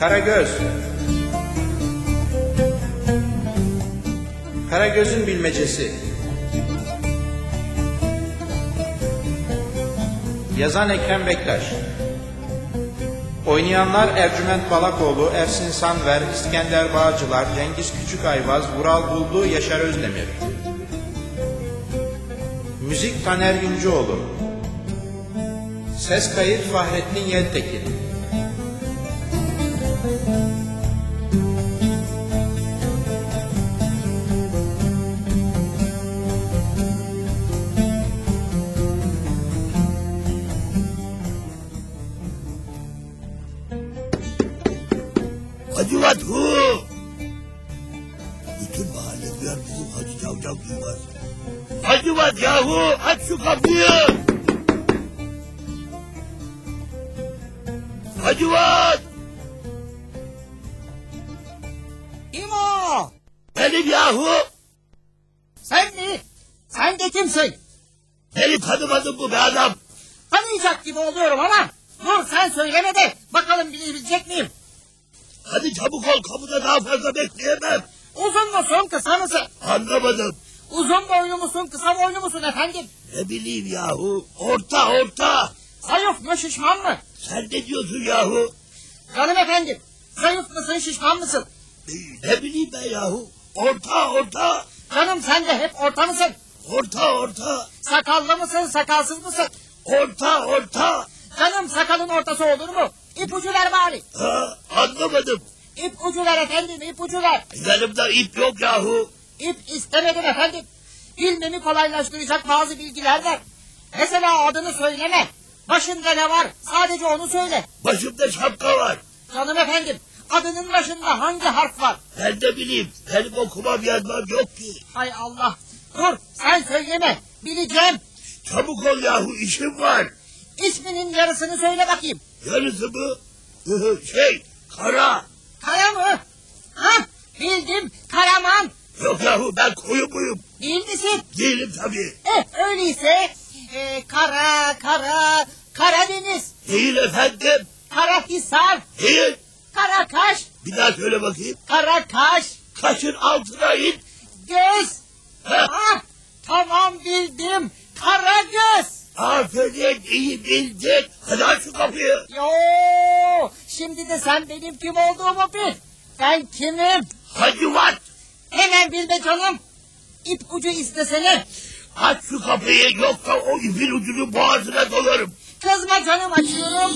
Karagöz. Karagöz'ün bilmecesi. Yazan Ekrem Bektaş. Oynayanlar Ercüment Balakoğlu, Ersin Sanver, İskender Bağcılar, Cengiz Küçükayvaz, Vural Buldu, Yaşar Özdemir. Müzik Taner Yüncüoğlu. Ses kayıt Fahrettin Yeltekin. Hacivat hu! Bütün mahalle duyar, bizim Hacı Cavcav duymaz. Hacivat yahu! Aç şu kapıyı! Hacivat! Kim o? Benim yahu! Sen mi? Sen de kimsin? Beni tanımadın mı be adam? Tanıyacak gibi oluyorum ama dur sen söyleme de bakalım bilebilecek miyim? Hadi çabuk ol, kapıda daha fazla bekleyemem. Uzun musun kısa mısın? Anlamadım. Uzun boylu musun kısa boylu musun efendim? Ne bileyim yahu, orta. Zayıf mı şişman mı? Sen ne diyorsun yahu? Canım efendim zayıf mısın şişman mısın? Ne bileyim ben yahu, orta. Canım sen de hep orta mısın? Orta. Sakallı mısın sakalsız mısın? Orta. Canım sakalın ortası olur mu? İpucu ver bari. Ha, anlamadım. İpucu ver efendim ipucu ver. Yanımda ip yok yahu. İp istemedim efendim. Bilmemi kolaylaştıracak bazı bilgiler ver. Mesela adını söyleme. Başında ne var? Sadece onu söyle. Başımda şapka var. Canım efendim, adının başında hangi harf var? Ben de bileyim. Benim okumam yazmam yok ki. Hay Allah. Dur, sen söyleme. Bileceğim. Çabuk ol yahu, işim var. İsminin yarısını söyle bakayım. Yarısı mı? Kara. Kara mı? Hah, bildim. Karaman. Yok yahu, ben koyu muyum? Değil misin? Değilim tabii. Öyleyse Karadeniz, Değil efendim. Karahisar, Değil. Karakaş, Bir daha söyle bakayım. Karakaş, Kaşın altına in. göz. Ha, Ah, tamam bildim. Karagöz. aferin, iyi bildin. Hadi aç şu kapıyı. Yo, şimdi de sen benim kim olduğumu bil. Ben kimim? Hacivat. Hemen bilme canım. İpucu istesene. Aç şu kapıyı, yoksa o ipin ucunu boğazına dolarım. Kızma canım açıyorum.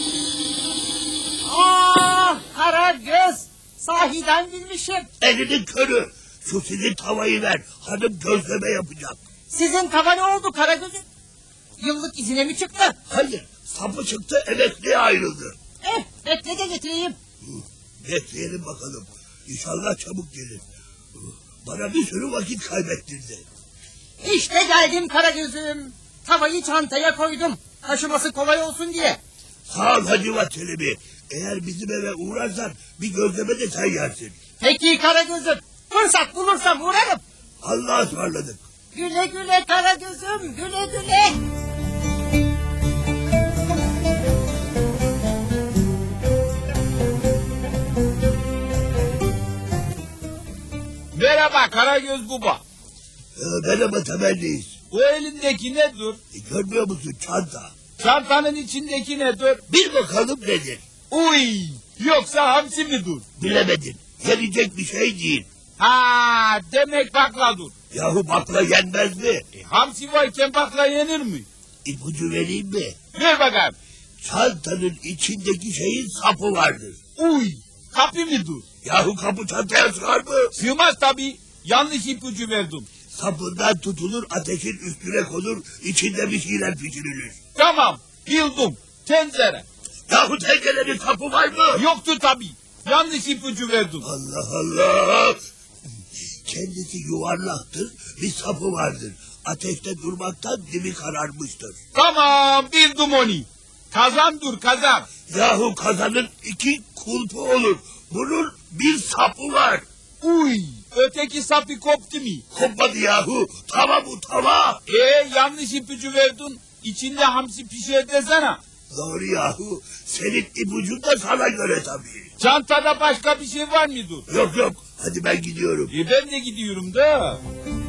Ah, Karagöz. Sahiden bilmişim. Elinin körü. Şu sizin tavayı ver. Hanım gözleme yapacak. Sizin tava ne oldu Karagöz'ün? Yıllık izine mi çıktı? Hayır, sapı çıktı, emekliye ayrıldı. Bekle de getireyim. Bekleyelim bakalım. İnşallah çabuk gelir. Bana bir sürü vakit kaybettirdi. İşte geldim Karagöz'üm. Tavayı çantaya koydum. Taşıması kolay olsun diye. Sağ ol Hacivat Çelebi. Eğer bizim eve uğrarsan bir gözleme de sen yersin. Peki Karagöz'üm. Fırsat bulursam uğrarım. Allah'a ısmarladık. Güle güle Karagöz'üm. Güle güle. Merhaba Karagöz Baba. Merhaba temelliyiz. Bu elindeki nedir? Görmüyor musun çanta? Çantanın içindeki nedir? Bir bakalım nedir? Uy! Yoksa hamsi midir? Bilemedin. Yenecek bir şey değil. Ha, demek bakladır. Yahu bakla yenmez mi? Hamsi varken bakla yenir mi? İpucu vereyim mi? Ver bakalım. Çantanın içindeki şeyin sapı vardır. Uy! Kapı mıdır? Yahu kapı çantaya sığar mı? Sığmaz tabii. Yanlış ipucu verdim. Sapından tutulur, ateşin üstüne konur, içinde bir şeyler pişirilir. Tamam, bildim. Tencere. Yahu tencerenin sapı var mı? Yoktu tabii. Yanlış ipucu verdim. Allah Allah! Kendisi yuvarlaktır, bir sapı vardır. Ateşte durmaktan dibi kararmıştır. Tamam, bildim onu. Kazandır kazan. Yahu kazanın iki kulpu olur. Bunun bir sapı var. Uy! Öteki sapı koptu mu? Kopmadı yahu. Tava bu tava. Yanlış ipucu verdin. İçinde hamsi pişer desene. Doğru yahu. Senin ipucun da sana göre tabii. Çantada başka bir şey var mıdır? Yok yok. Hadi ben gidiyorum. Ben de gidiyorum da.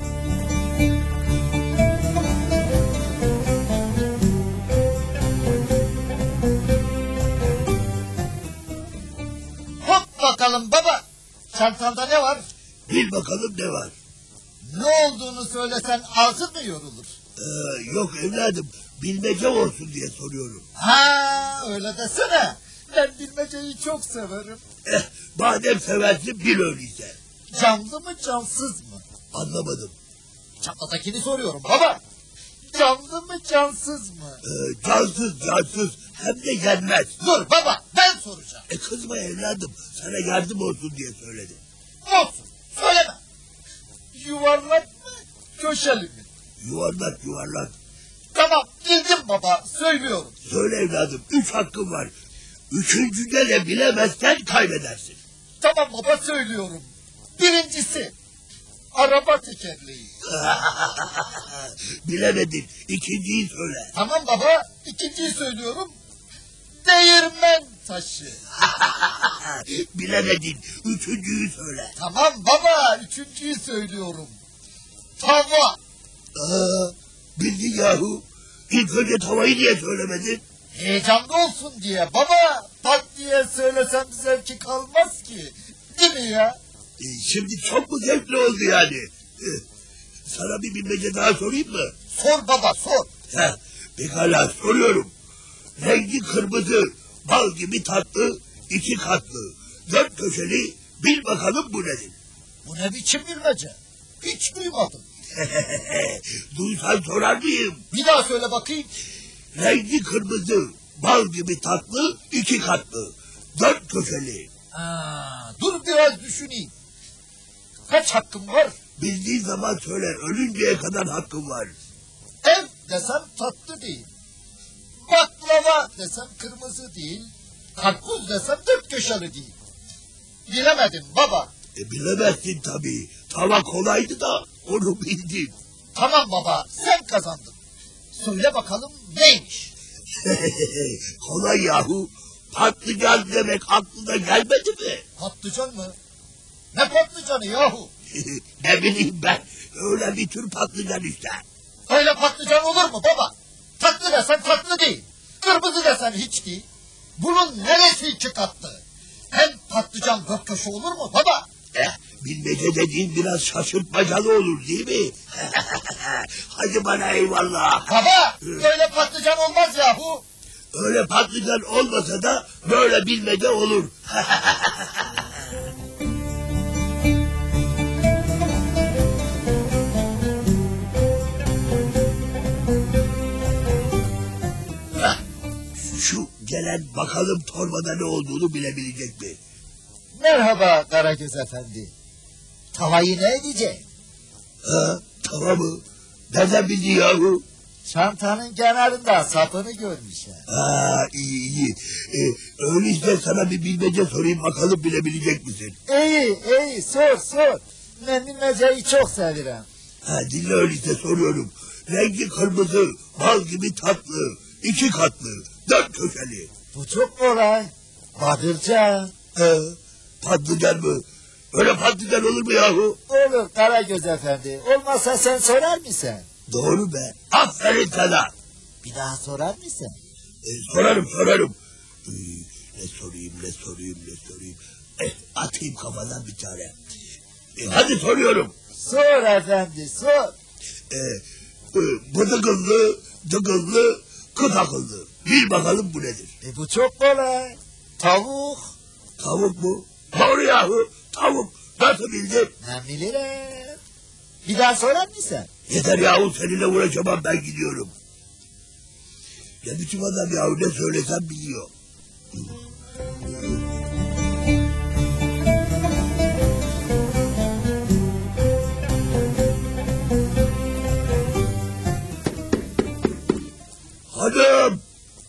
Hop bakalım baba. Çantanda ne var? Bil bakalım ne var. Ne olduğunu söylesen ağzın mı yorulur? Yok evladım. Bilmece olsun diye soruyorum. Ha öyle desene. Ben bilmeceyi çok severim. Madem seversin bil öyleyse. Canlı mı cansız mı? Anlamadım. Çantadakini soruyorum baba. Canlı mı cansız mı? Cansız cansız hem de yenmez. Dur baba ben soracağım. Kızma evladım. Sana yardım olsun diye söyledim. Olsun söyleme. Yuvarlak mı köşeli mi? Yuvarlak yuvarlak. Tamam bildim baba söylüyorum. Söyle evladım. 3 hakkın var. Üçüncüde de bilemezsen kaybedersin. Tamam baba söylüyorum. Birincisi araba tekerleği. Bilemedin. İkinciyi söyle. Tamam baba ikinciyi söylüyorum. Değirmen taşı. Bilemedin. Üçüncüyü söyle. Tamam baba üçüncüyü söylüyorum. Tava. Bildin yahu. İlk önce tavayı niye söylemedin? Heyecanlı olsun diye baba. Pat diye söylesem zevki kalmaz ki. Değil mi ya? Şimdi çok mu zevkli oldu yani? Sana bir bilmece daha sorayım mı? Sor baba sor. Pekala soruyorum. Rengi kırmızı, bal gibi tatlı, 2 katlı, 4 köşeli, bil bakalım bu nedir? Bu ne biçim bilmece? Hiç duymadım. Duysan sorar mıyım? Bir daha söyle bakayım. Rengi kırmızı, bal gibi tatlı, 2 katlı, 4 köşeli. Dur biraz düşüneyim. Kaç hakkım var? Bildiğin zaman söyle, ölünceye kadar hakkın var. Ev desem tatlı değil. Baklava desem kırmızı değil. Karpuz desem 4 köşeli değil. Bilemedim baba. Bilemezsin tabii. Tava kolaydı da onu bildin. Tamam baba sen kazandın. Söyle bakalım neymiş? Kolay yahu. Patlıcan demek aklına gelmedi mi? Patlıcan mı? Ne patlıcanı yahu? Ne bileyim ben. Öyle bir tür patlıcan işte. Öyle patlıcan olur mu baba? Tatlı desen tatlı değil. Kırmızı desen hiç değil. Bunun neresi iki katlı? Hem patlıcan 4 köşe olur mu baba? Bilmece dediğin biraz şaşırtmacalı olur değil mi? Hadi bana eyvallah. Baba böyle patlıcan olmaz yahu. Öyle patlıcan olmasa da böyle bilmece olur. Şu gelen bakalım torbada ne olduğunu bilebilecek mi? Merhaba Karagöz Efendi. Tavayı ne edecek? Tamam mı? Nereden bildin yahu? Çantanın kenarında sapını görmüşler. İyi iyi. Öyleyse sana bir bilmece sorayım bakalım bilebilecek misin? İyi sor. Ben bilmeceyi çok severim. Dinle öyleyse soruyorum. Rengi kırmızı, bal gibi tatlı, 2 katlı, 4 köşeli. Bu çok kolay. Badırcan. Patlıcan mı? Öyle patlıcan olur mu yahu? Olur Karagöz Efendi. Olmazsa sen sorar mısın? Doğru be. Aferin sana. Bir daha sorar mısın? Sorarım. Ne sorayım. Atayım kafadan bir tane. Hadi soruyorum. Sor efendi sor. Bıdıkıllı, dıkıllı, kıt akıllı. Bil bakalım bu nedir? Bu çok kolay. Tavuk. Tavuk mu? Doğru yahu. Tavuk. Nasıl bildin? Ne bilirim. Bir daha sorar mısın? Yeter yahu seninle uğraşamam ben gidiyorum. Ne biçim adam yahu ne söylesem biliyor. Hanım!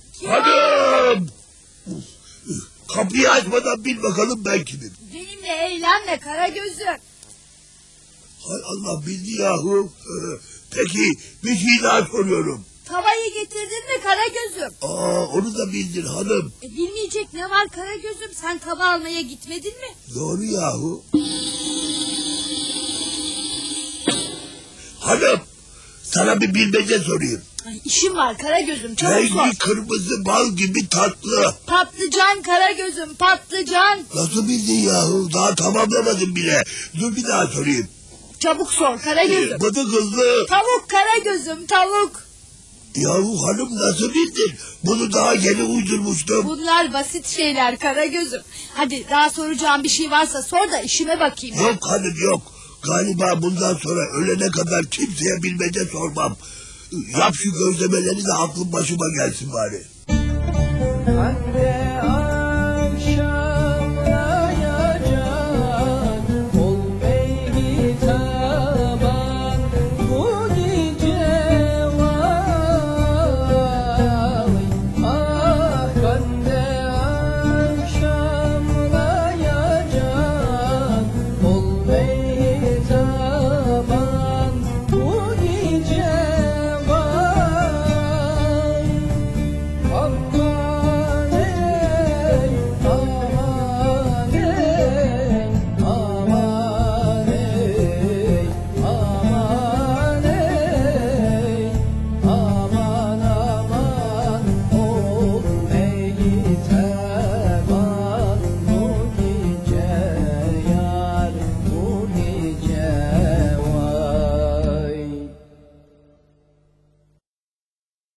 Kapıyı açmadan bil bakalım ben kimim. Benimle eğlenme Karagöz'üm. Hay Allah bildi yahu. Peki bir şey daha soruyorum. Tavayı getirdin mi Karagöz'üm? Onu da bildin hanım. Bilmeyecek ne var Karagöz'üm? Sen tava almaya gitmedin mi? Doğru yahu. Hanım, sana bir bilmece sorayım. Ay, işim var Karagöz'üm, çabuk sor. Rengi kırmızı, bal gibi tatlı. Patlıcan Karagöz'üm, patlıcan. Nasıl bildin yahu? Daha tamamlamadım bile. Dur bir daha sorayım. Çabuk sor Karagöz'üm. Bıdı kızlı. Tavuk Karagöz'üm, tavuk. Yahu hanım nasıl bildin? Bunu daha yeni uydurmuştum. Bunlar basit şeyler Karagöz'üm. Hadi daha soracağım bir şey varsa sor da işime bakayım. Yok hanım yok. Galiba bundan sonra ölene kadar kimseye bilmece sormam. Yap şu gözlemeleri de aklım başıma gelsin bari. Anne